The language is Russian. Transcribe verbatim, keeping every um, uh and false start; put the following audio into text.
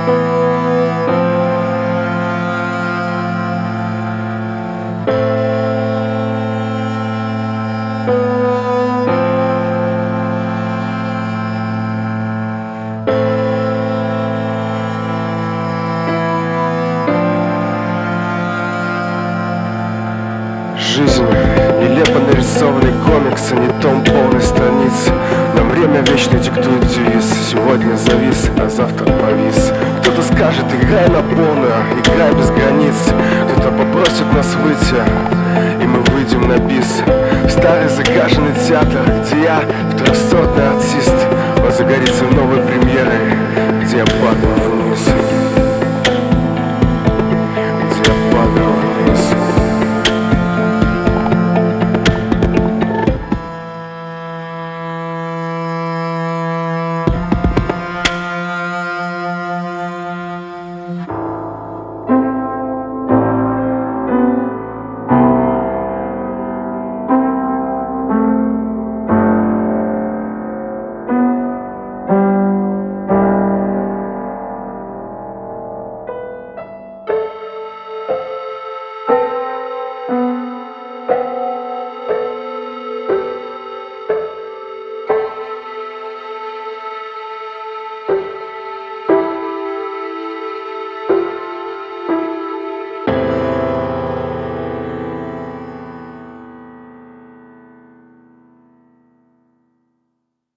Жизнь — нелепо нарисованный комикс, а не том полной страницы. Нам время вечно диктует девиз: сегодня завис, а завтра повис. Кто-то скажет: играй на полную, играй без границ. Кто-то попросит нас выйти, и мы выйдем на бис. В старый загаженный театр, где я второсортный артист. Он загорится новой премьерой, где я падаю.